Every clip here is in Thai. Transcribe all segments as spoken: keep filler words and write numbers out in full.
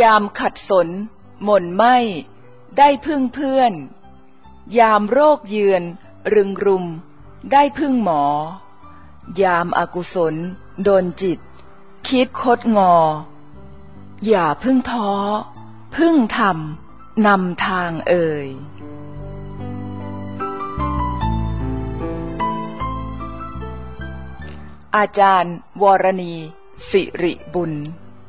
ยามขัดสนหม่นไหมได้พึ่งเพื่อนยามโรคเยือนรึงรุมได้พึ่งหมอยามอกุศลโดนจิตคิดคดงออย่าพึ่งท้อพึ่งธรรมนำทางเอ่ยอาจารย์วรณีสิริบุญ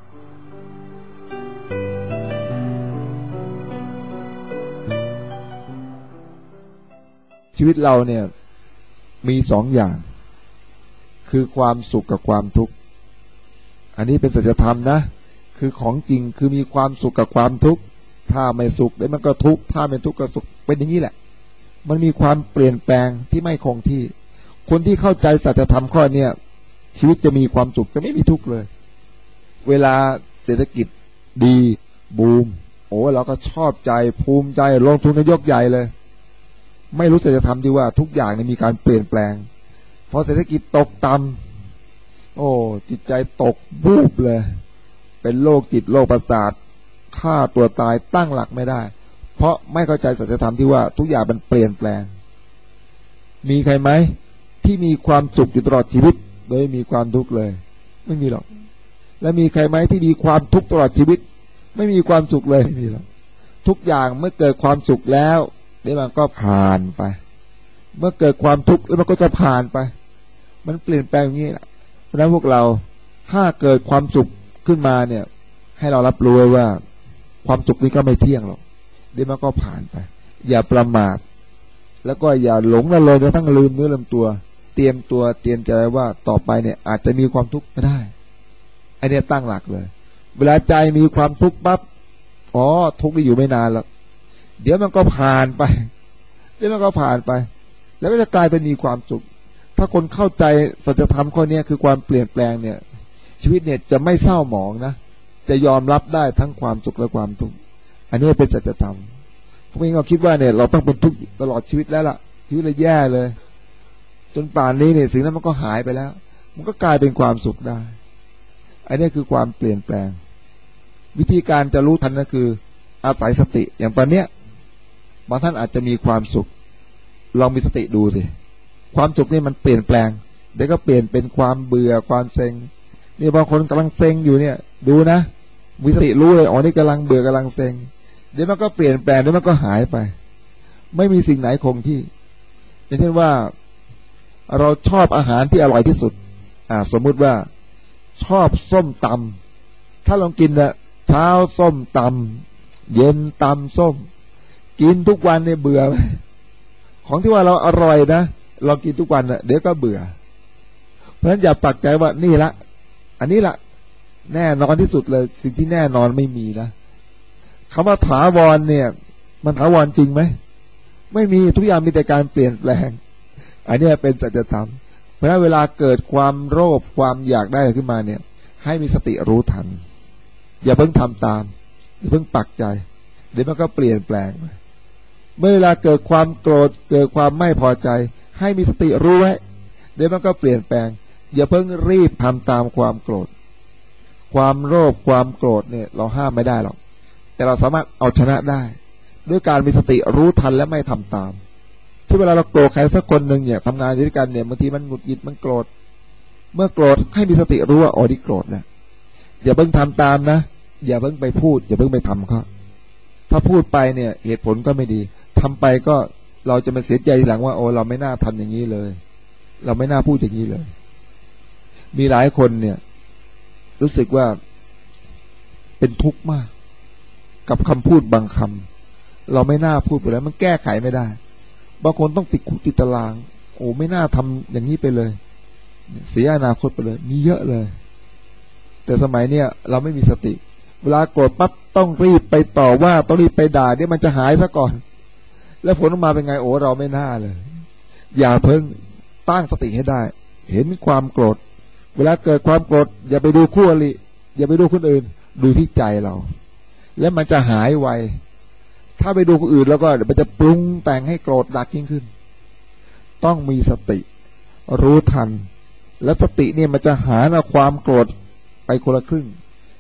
ชีวิตเราเนี่ยมีสองอย่างคือความสุขกับความทุกข์อันนี้เป็นสัจธรรมนะคือของจริงคือมีความสุขกับความทุกข์ถ้าไม่สุขแล้วมันก็ทุกข์ถ้าไม่ทุกข์ก็สุขเป็นอย่างนี้แหละมันมีความเปลี่ยนแปลงที่ไม่คงที่คนที่เข้าใจสัจธรรมข้อเนี้ยชีวิตจะมีความสุขจะไม่มีทุกข์เลยเวลาเศรษฐกิจดีบูมโอ้เราก็ชอบใจภูมิใจลงทุนกันยกใหญ่เลยไม่รู้สัจธรรมที่ว่าทุกอย่างเนี่ยมีการเปลี่ยนแปลงพอเศรษฐกิจตกต่ำโอ้จิตใจตกบูบเลยเป็นโรคจิตโรคประสาทฆ่าตัวตายตั้งหลักไม่ได้เพราะไม่เข้าใจสัจธรรมที่ว่าทุกอย่างมันเปลี่ยนแปลงมีใครไหมที่มีความสุขอยู่ตลอดชีวิตโดยไม่มีความทุกข์เลยไม่มีหรอกและมีใครไหมที่มีความทุกข์ตลอดชีวิตไม่มีความสุขเลยไม่มีหรอกทุกอย่างเมื่อเกิดความสุขแล้วเดี๋ยวมันก็ผ่านไปเมื่อเกิดความทุกข์แล้วมันก็จะผ่านไปมันเปลี่ยนแปลงอย่างนี้แหละเพราะฉะนั้นพวกเราถ้าเกิดความสุขขึ้นมาเนี่ยให้เรารับรู้ว่าความสุขนี้ก็ไม่เที่ยงหรอกเดี๋ยวมันก็ผ่านไปอย่าประมาทแล้วก็อย่าหลงละเลยจนทั้งลืมเนื้อลืมตัวเตรียมตัวเตรียมใจว่าต่อไปเนี่ยอาจจะมีความทุกข์ก็ได้ไอเนี้ยตั้งหลักเลยเวลาใจมีความทุกข์ปั๊บอ๋อทุกข์นี่อยู่ไม่นานหรอกเดี๋ยวมันก็ผ่านไปเดี๋ยวมันก็ผ่านไปแล้วก็จะกลายเป็นมีความสุขถ้าคนเข้าใจสัจธรรมข้อนี้คือความเปลี่ยนแปลงเนี่ยชีวิตเนี่ยจะไม่เศร้าหมองนะจะยอมรับได้ทั้งความสุขและความทุกข์อันนี้เป็นสัจธรรมพวกนี้เราคิดว่าเนี่ยเราต้องเป็นทุกข์ตลอดชีวิตแล้วล่ะชีวิตเลยแย่เลยจนป่านนี้เนี่ยสิ่งนั้นมันก็หายไปแล้วมันก็กลายเป็นความสุขได้อันนี้คือความเปลี่ยนแปลงวิธีการจะรู้ทันก็คืออาศัยสติอย่างตอนเนี้ยบางท่านอาจจะมีความสุขลองมีสติดูสิความสุขนี่มันเปลี่ยนแปลงเดี๋ยวก็เปลี่ยนเป็นความเบื่อความเซ็งนี่บางคนกำลังเซ็งอยู่เนี่ยดูนะมีสติรู้เลยอ๋อนี่กำลังเบื่อกำลังเซ็งเดี๋ยวมันก็เปลี่ยนแปลงเดี๋ยวมันก็หายไปไม่มีสิ่งไหนคงที่อย่างเช่นว่าเราชอบอาหารที่อร่อยที่สุดอ่าสมมุติว่าชอบส้มตำถ้าลองกินนะเช้าส้มตำเย็นตำส้มกินทุกวันเนี่ยเบื่อไหมของที่ว่าเราอร่อยนะเรากินทุกวันนะเดี๋ยวก็เบื่อเพราะฉะนั้นอย่าปักใจว่านี่ละอันนี้ละแน่นอนที่สุดเลยสิ่งที่แน่นอนไม่มีนะคำว่าถาวรเนี่ยมันถาวรจริงไหมไม่มีทุกอย่างมีแต่การเปลี่ยนแปลงอันนี้เป็นสัจธรรมเพราะฉะนั้นเวลาเกิดความโลภความอยากได้ขึ้นมาเนี่ยให้มีสติรู้ทันอย่าเพิ่งทำตามอย่าเพิ่งปักใจเดี๋ยวมันก็เปลี่ยนแปลงไปเมื่อเวลาเกิดความโกรธเกิดความไม่พอใจให้มีสติรู้ไว้เดี๋ยวมันก็เปลี่ยนแปลงอย่าเพิ่งรีบทำตามความโกรธความโลภความโกรธเนี่ยเราห้ามไม่ได้หรอกแต่เราสามารถเอาชนะได้ด้วยการมีสติรู้ทันและไม่ทำตามที่เวลาเราโกรธใครสักคนหนึ่งเนี่ยทำงานอยู่ด้วยกันเนี่ยบางทีมันหงุดหงิดมันโกรธเมื่อโกรธให้มีสติรู้ว่าอ๋อนี่โกรธนะอย่าเพิ่งทำตามนะอย่าเพิ่งไปพูดอย่าเพิ่งไปทำเขาถ้าพูดไปเนี่ยเหตุผลก็ไม่ดีทำไปก็เราจะมาเสียใจทีหลังว่าโอ้เราไม่น่าทำอย่างนี้เลยเราไม่น่าพูดอย่างนี้เลยมีหลายคนเนี่ยรู้สึกว่าเป็นทุกข์มากกับคำพูดบางคำเราไม่น่าพูดไปแล้วมันแก้ไขไม่ได้บางคนต้องติดคุกติดตารางโอ้ไม่น่าทำอย่างนี้ไปเลยเสียอนาคตไปเลยมีเยอะเลยแต่สมัยเนี้ยเราไม่มีสติเวลาโกรธปั๊บต้องรีบไปต่อว่าต้องรีบไปด่าเดี๋ยวมันจะหายซะก่อนแล้วผลออกมาเป็นไงโอ้เราไม่น่าเลยอย่าเพิ่งตั้งสติให้ได้เห็นความโกรธเวลาเกิดความโกรธอย่าไปดูคู่อริอย่าไปดูคนอื่นดูที่ใจเราแล้วมันจะหายไวถ้าไปดูคนอื่นแล้วก็เดี๋ยวมันจะปรุงแต่งให้โกรธหนักยิ่งขึ้นต้องมีสติรู้ทันแล้วสติเนี่ยมันจะหาความโกรธไปคนละครึ่ง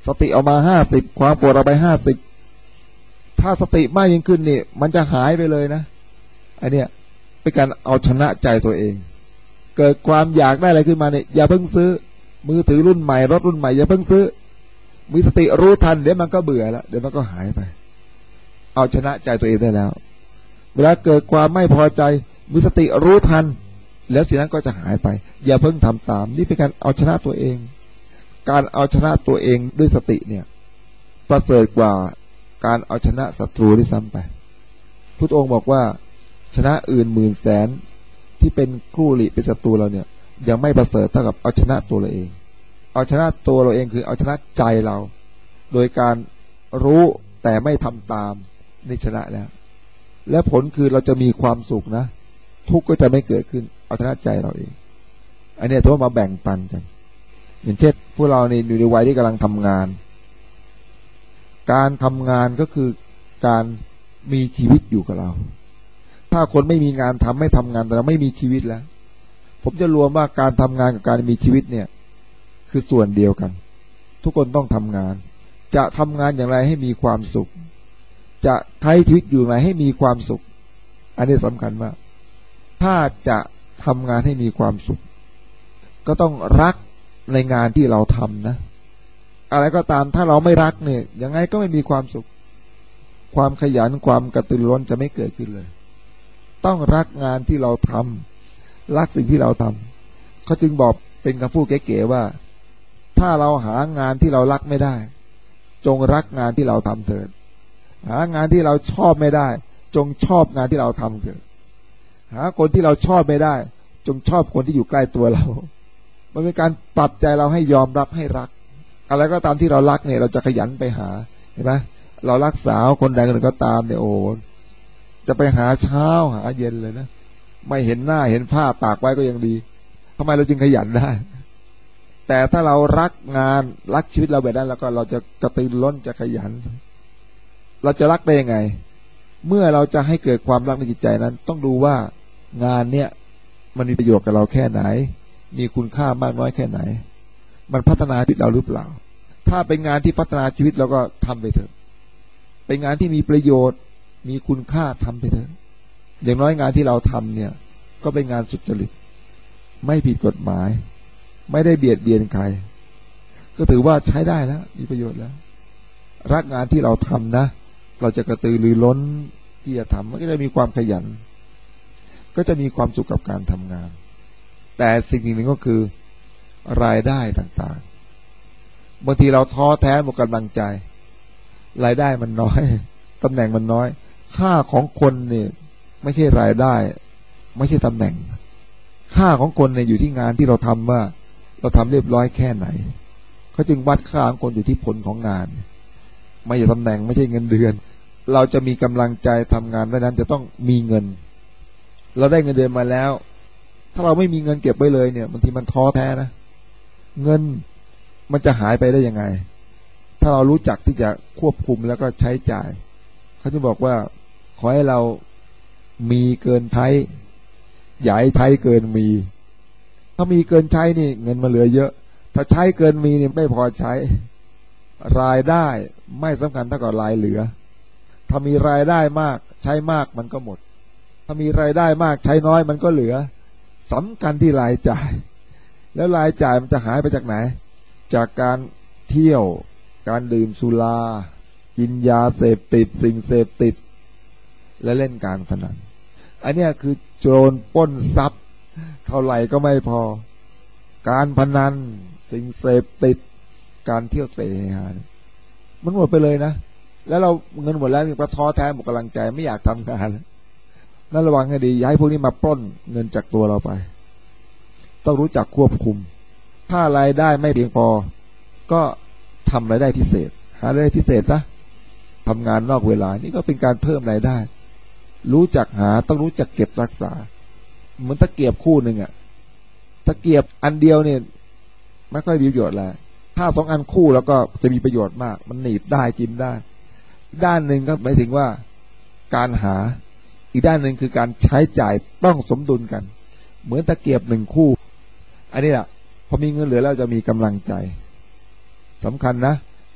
สติเอามาห้าสิบความโกรธเอาไปห้าสิบถ้าสติมากยิ่งขึ้นนี่มันจะหายไปเลยนะไอเนี้ยเป็นการเอาชนะใจตัวเองเกิดความอยากได้อะไรขึ้นมาเนี่ยอย่าเพิ่งซื้อมือถือรุ่นใหม่รถรุ่นใหม่อย่าเพิ่งซื้อมีสติรู้ทันเดี๋ยวมันก็เบื่อแล้วเดี๋ยวมันก็หายไปเอาชนะใจตัวเองได้แล้วเวลาเกิดความไม่พอใจมีสติรู้ทันแล้วสิ่งนั้นก็จะหายไปอย่าเพิ่งทำตามนี่เป็นการเอาชนะตัวเองการเอาชนะตัวเองด้วยสติเนี่ยประเสริฐกว่าการเอาชนะศัตรูที่ซ้ำไปพุทธองค์บอกว่าชนะอื่นหมื่นแสนที่เป็นคู่หลีเป็นศัตรูเราเนี่ยยังไม่ประเสริฐเท่ากับเอาชนะตัวเราเองเอาชนะตัวเราเองคือเอาชนะใจเราโดยการรู้แต่ไม่ทำตามนี่ชนะแล้วและผลคือเราจะมีความสุขนะทุกข์ก็จะไม่เกิดขึ้นเอาชนะใจเราเองอันนี้ถือว่ามาแบ่งปันกันอย่างเช่นพวกเราในอยู่ในวัยที่กำลังทำงานการทำงานก็คือการมีชีวิตอยู่กับเราถ้าคนไม่มีงานทำไม่ทำงานแต่เราไม่มีชีวิตแล้วผมจะรวมว่าการทำงานกับการมีชีวิตเนี่ยคือส่วนเดียวกันทุกคนต้องทำงานจะทำงานอย่างไรให้มีความสุขจะใช้ชีวิตอยู่อย่างไรให้มีความสุขอันนี้สำคัญมากถ้าจะทำงานให้มีความสุขก็ต้องรักในงานที่เราทำนะอะไรก็ตามถ้าเราไม่รักเนี่ยยังไงก็ไม่มีความสุขความขยันความกระตือรือร้นจะไม่เกิดขึ้นเลยต้องรักงานที่เราทำรักสิ่งที่เราทำเขาจึงบอกเป็นคำพูดเก๋ๆว่าถ้าเราหางานที่เรารักไม่ได้จงรักงานที่เราทำเถิดหางานที่เราชอบไม่ได้จงชอบงานที่เราทำเถิดหาคนที่เราชอบไม่ได้จงชอบคนที่อยู่ใกล้ตัวเรามันเป็นการปรับใจเราให้ยอมรับให้รักอะไรก็ตามที่เรารักเนี่ยเราจะขยันไปหาเห็นไหมเรารักสาวคนใดคนหนึ่งก็ตามเนี่ยโอ้จะไปหาเช้าหาเย็นเลยนะไม่เห็นหน้าเห็นผ้าตากไว้ก็ยังดีทำไมเราจึงขยันได้แต่ถ้าเรารักงานรักชีวิตเราแบบนั้นแล้วก็เราจะกระตือรือร้นจะขยันเราจะรักได้ยังไงเมื่อเราจะให้เกิดความรักในจิตใจนั้นต้องดูว่างานเนี่ยมันมีประโยชน์กับเราแค่ไหนมีคุณค่ามากน้อยแค่ไหนมันพัฒนาชีวิตเราหรือเปล่าถ้าเป็นงานที่พัฒนาชีวิตเราก็ทำไปเถอะเป็นงานที่มีประโยชน์มีคุณค่าทำไปเถอะอย่างน้อยงานที่เราทำเนี่ยก็เป็นงานสุจริตไม่ผิดกฎหมายไม่ได้เบียดเบียนใครก็ถือว่าใช้ได้แล้วมีประโยชน์แล้วรักงานที่เราทำนะเราจะกระตือรือร้นที่จะทำมันก็จะมีความขยันก็จะมีความสุขกับการทำงานแต่สิ่งหนึ่งก็คือรายได้ต่างๆบางทีเราท้อแท้หมดกำลังใจรายได้มันน้อยตำแหน่งมันน้อยค่าของคนเนี่ยไม่ใช่รายได้ไม่ใช่ตำแหน่งค่าของคนเนี่ยอยู่ที่งานที่เราทำว่าเราทำเรียบร้อยแค่ไหนเขาจึงวัดค่าของคนอยู่ที่ผลของงานไม่ใช่ตำแหน่งไม่ใช่เงินเดือนเราจะมีกำลังใจทำงานได้นั้นจะต้องมีเงินเราได้เงินเดือนมาแล้วถ้าเราไม่มีเงินเก็บไว้เลยเนี่ยบางทีมันท้อแท้นะเงินมันจะหายไปได้ยังไงถ้าเรารู้จักที่จะควบคุมแล้วก็ใช้จ่ายเขาจะบอกว่าขอให้เรามีเกินใช้อย่าให้ใช้เกินมีถ้ามีเกินใช้นี่เงินมาเหลือเยอะถ้าใช้เกินมีนี่ไม่พอใช้รายได้ไม่สำคัญเท่ากับรายเหลือถ้ามีรายได้มากใช้มากมันก็หมดถ้ามีรายได้มากใช้น้อยมันก็เหลือสำคัญที่รายจ่ายแล้วรายจ่ายมันจะหายไปจากไหนจากการเที่ยวการดื่มสุรากินยาเสพติดสิ่งเสพติดและเล่นการพนันอันนี้คือโจรปล้นทรัพย์เท่าไหร่ก็ไม่พอการพนันสิ่งเสพติดการเที่ยวเตะฮามันหมดไปเลยนะแล้วเราเงินหมดแล้วก็ท้อแท้หมดกำลังใจไม่อยากทำงานนั่นระวังให้ดีอย่าให้พวกนี้มาปล้นเงินจากตัวเราไปต้องรู้จักควบคุมถ้ารายได้ไม่เพียงพอก็ทำรายได้พิเศษหารายได้พิเศษนะทำงานนอกเวลานี่ก็เป็นการเพิ่มรายได้รู้จักหาต้องรู้จักเก็บรักษาเหมือนตะเกียบคู่หนึ่งอะตะเกียบอันเดียวเนี่ยไม่ค่อยมีประโยชน์แล้วถ้าสองอันคู่แล้วก็จะมีประโยชน์มากมันหนีบได้กินได้ด้านหนึ่งก็หมายถึงว่าการหาอีกด้านหนึ่งคือการใช้จ่ายต้องสมดุลกันเหมือนตะเกียบหนึ่งคู่อันนี้แหละพอมีเงินเหลือแล้วจะมีกำลังใจสำคัญนะ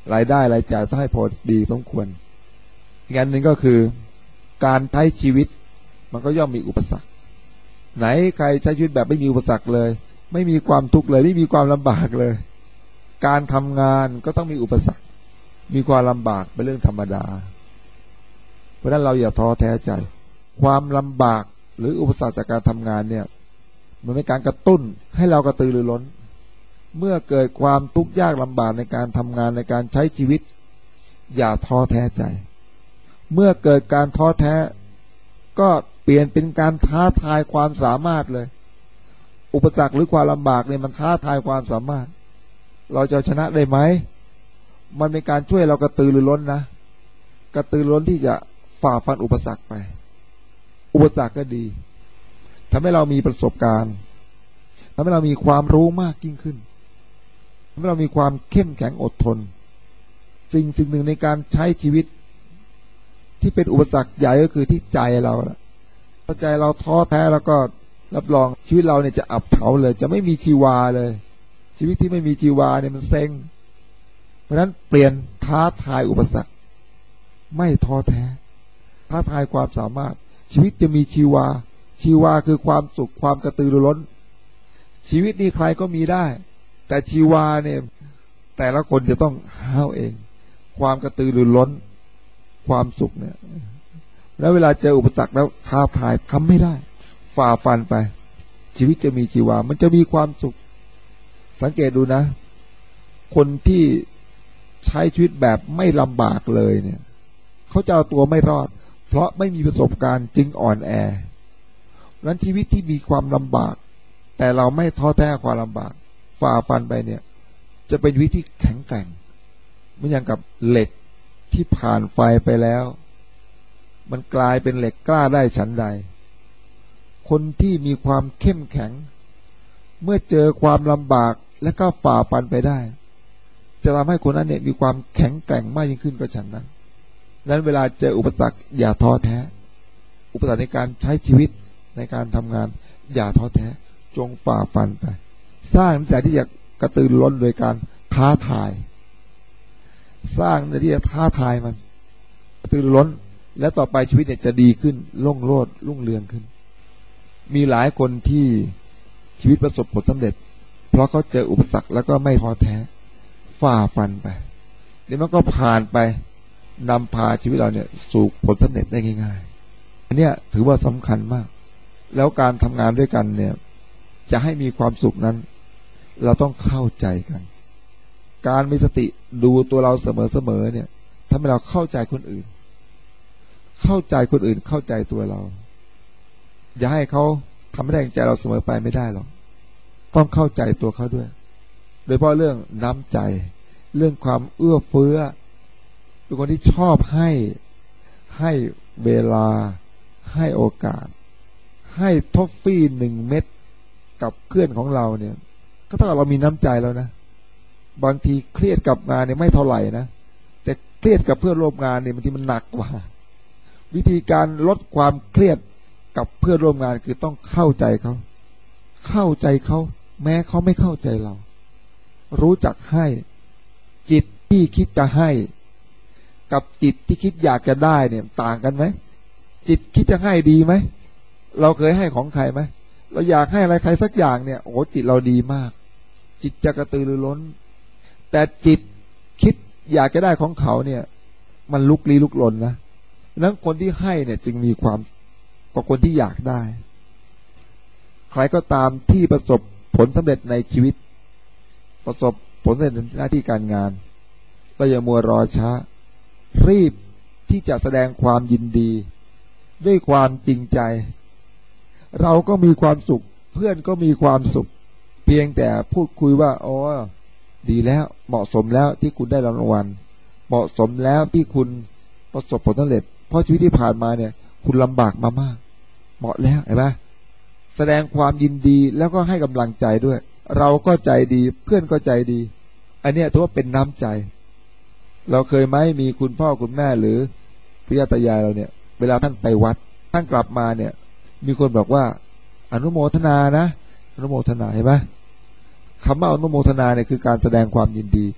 รายได้รายจ่ายต้องให้พอดีสมควรอีกอันหนึ่งก็คือการใช้ชีวิตมันก็ย่อมมีอุปสรรคไหนใครใช้ชีวิตแบบไม่มีอุปสรรคเลยไม่มีความทุกข์เลยไม่มีความลำบากเลยการทำงานก็ต้องมีอุปสรรคมีความลำบากเป็นเรื่องธรรมดาเพราะฉะนั้นเราอย่าท้อแท้ใจความลำบากหรืออุปสรรคจากการทำงานเนี่ยมันเป็นการกระตุ้นให้เรากระตือรือร้นเมื่อเกิดความทุกข์ยากลำบากในการทำงานในการใช้ชีวิตอย่าท้อแท้ใจเมื่อเกิดการท้อแท้ก็เปลี่ยนเป็นการท้าทายความสามารถเลยอุปสรรคหรือความลำบากเนี่ยมันท้าทายความสามารถเราจะชนะได้ไหมมันเป็นการช่วยเรากระตือรือร้นนะกระตือรือร้นที่จะฝ่าฟันอุปสรรคไปอุปสรรคก็ดีทำให้เรามีประสบการณ์ทำให้เรามีความรู้มากยิ่งขึ้นทำให้เรามีความเข้มแข็งอดทนสิ่งสิ่งหนึ่งในการใช้ชีวิตที่เป็นอุปสรรคใหญ่ก็คือที่ใจเราละถ้าใจเราท้อแท้แล้วก็รับรองชีวิตเราเนี่ยจะอับเฉาเลยจะไม่มีชีวาเลยชีวิตที่ไม่มีชีวาเนี่ยมันเซ็งเพราะฉะนั้นเปลี่ยนท้าทายอุปสรรคไม่ท้อแท้ท้าทายความสามารถชีวิตจะมีชีวาชีวาคือความสุขความกระตือรือร้นชีวิตนี้ใครก็มีได้แต่ชีวาเนี่ยแต่ละคนจะต้องหาเองความกระตือรือร้นความสุขเนี่ยแล้วเวลาเจออุปสรรคแล้วท้าทายทำไม่ได้ฝ่าฟันไปชีวิตจะมีชีวามันจะมีความสุขสังเกตดูนะคนที่ใช้ชีวิตแบบไม่ลำบากเลยเนี่ยเขาจะเอาตัวไม่รอดเพราะไม่มีประสบการณ์จึงอ่อนแอนั้นชีวิตที่มีความลำบากแต่เราไม่ท้อแท้ความลำบากฝ่าฟันไปเนี่ยจะเป็นชีวิตที่แข็งแกร่งเหมือนอย่างกับเหล็กที่ผ่านไฟไปแล้วมันกลายเป็นเหล็กกล้าได้ฉันใดคนที่มีความเข้มแข็งเมื่อเจอความลำบากและก็ฝ่าฟันไปได้จะทำให้คนนั้นเนี่ยมีความแข็งแกร่งมากยิ่งขึ้นก็ฉันนั้นนั้นเวลาเจออุปสรรคอย่าท้อแท้อุปสรรคในการใช้ชีวิตในการทำงานอย่าท้อแท้จงฝ่าฟันไปสร้างนิสัยที่จะกระตือรือร้นโดยการท้าทายสร้างนิสัยที่จะท้าทายมันกระตือรือร้นและต่อไปชีวิตเนี่ยจะดีขึ้นรุ่งโรจน์รุ่งเรืองขึ้นมีหลายคนที่ชีวิตประสบผลสำเร็จเพราะเขาเจออุปสรรคแล้วก็ไม่ท้อแท้ฝ่าฟันไปเดี๋ยวมันก็ผ่านไปนำพาชีวิตเราเนี่ยสู่ผลสำเร็จได้ง่ายๆอันเนี้ยถือว่าสำคัญมากแล้วการทำงานด้วยกันเนี่ยจะให้มีความสุขนั้นเราต้องเข้าใจกันการมีสติดูตัวเราเสมอๆเนี่ยทำให้เราเข้าใจคนอื่นเข้าใจคนอื่นเข้าใจตัวเราอย่าให้เขาทำให้แรงใจเราเสมอไปไม่ได้หรอกต้องเข้าใจตัวเขาด้วยโดยเฉพาะเรื่องน้ำใจเรื่องความเอื้อเฟื้อเป็นคนที่ชอบให้ให้เวลาให้โอกาสให้ทอฟฟี่หนึ่งเม็ดกับเพื่อนของเราเนี่ยก็เท่ากับเรามีน้ำใจแล้วนะบางทีเครียดกับงานเนี่ยไม่เท่าไหร่นะแต่เครียดกับเพื่อนร่วมงานเนี่ยบางทีมันหนักกว่าวิธีการลดความเครียดกับเพื่อนร่วมงานคือต้องเข้าใจเขาเข้าใจเขาแม้เขาไม่เข้าใจเรารู้จักให้จิตที่คิดจะให้กับจิตที่คิดอยากจะได้เนี่ยต่างกันไหมจิตคิดจะให้ดีไหมเราเคยให้ของใครไหมเราอยากให้อะไรใครสักอย่างเนี่ยโอ้จิตเราดีมากจิตจะกระตือรือร้นแต่จิตคิดอยากจะได้ของเขาเนี่ยมันลุกลี้ลุกลนนะนั้นคนที่ให้เนี่ยจึงมีความกว่าคนที่อยากได้ใครก็ตามที่ประสบผลสำเร็จในชีวิตประสบผลสำเร็จในหน้าที่การงานก็อย่ามัวรอช้ารีบที่จะแสดงความยินดีด้วยความจริงใจเราก็มีความสุขเพื่อนก็มีความสุขเพียงแต่พูดคุยว่าอ๋อดีแล้วเหมาะสมแล้วที่คุณได้รางวัลเหมาะสมแล้วที่คุณประสบผลสำเร็จเพราะชีวิตที่ผ่านมาเนี่ยคุณลำบากมามากเหมาะแล้วเห็นไหมแสดงความยินดีแล้วก็ให้กำลังใจด้วยเราก็ใจดีเพื่อนก็ใจดีอันนี้ถือว่าเป็นน้ำใจเราเคยไหมมีคุณพ่อคุณแม่หรือพ่อตายายเราเนี่ยเวลาท่านไปวัดท่านกลับมาเนี่ยมีคนบอกว่าอนุโมทนานะอนุโมทนาเห็นไหมคำว่าอนุโมทนาเนี่ยคือการแสดงความยินดี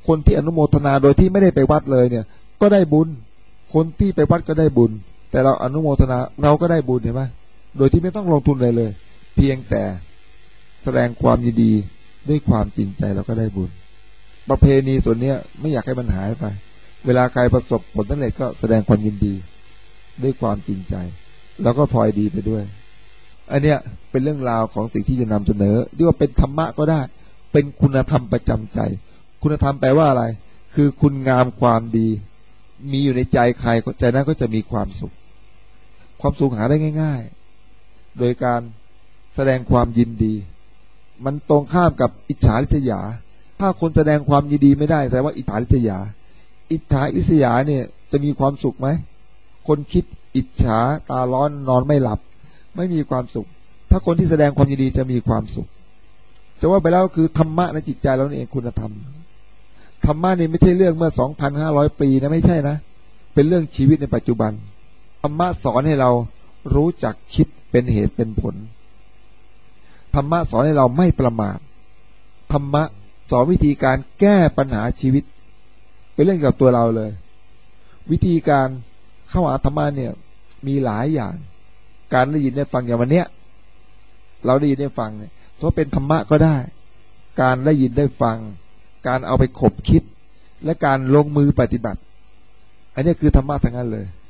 คนที่อนุโมทนาโดยที่ไม่ได้ไปวัดเลยเนี่ยก็ได้บุญคนที่ไปวัดก็ได้บุญแต่เราอนุโมทนาเราก็ได้บุญเห็นไหมโดยที่ไม่ต้องลงทุนเลยเลยเพียงแต่แสดงความยินดีด้วยความจริงใจเราก็ได้บุญประเพณีส่วนนี้ไม่อยากให้มันหายไปเวลาใครประสบผลสำเร็จก็แสดงความยินดีด้วยความจริงใจแล้วก็พลอยดีไปด้วยอันเนี้ยเป็นเรื่องราวของสิ่งที่จะนำเสนอเรียกว่าเป็นธรรมะก็ได้เป็นคุณธรรมประจำใจคุณธรรมแปลว่าอะไรคือคุณงามความดีมีอยู่ในใจใครใจนั้นก็จะมีความสุขความสุขหาได้ง่ายๆโดยการแสดงความยินดีมันตรงข้ามกับอิจฉาริษยาถ้าคนแสดงความยินดีไม่ได้แสดงว่าอิจฉาริษยาอิจฉาริษยาเนี่ยจะมีความสุขไหมคนคิดอิจฉาตาร้อนนอนไม่หลับไม่มีความสุขถ้าคนที่แสดงความยินดีจะมีความสุขจะว่าไปแล้วคือธรรมะในจิตใจเราเองคุณธรรมธรรมะนี่ไม่ใช่เรื่องเมื่อ สองพันห้าร้อย ปีนะไม่ใช่นะเป็นเรื่องชีวิตในปัจจุบันธรรมะสอนให้เรารู้จักคิดเป็นเหตุเป็นผลธรรมะสอนให้เราไม่ประมาทธรรมะสอนวิธีการแก้ปัญหาชีวิตเป็นเรื่องเกี่ยวกับตัวเราเลยวิธีการเข้าหาธรรมะเนี่ยมีหลายอย่างการได้ยินได้ฟังอย่างวันเนี้ยเราได้ยินได้ฟังเนี่ยเพราะเป็นธรรมะก็ได้การได้ยินได้ฟังการเอาไปขบคิดและการลงมือปฏิบัติอันนี้คือธรรมะทั้งนั้นเลย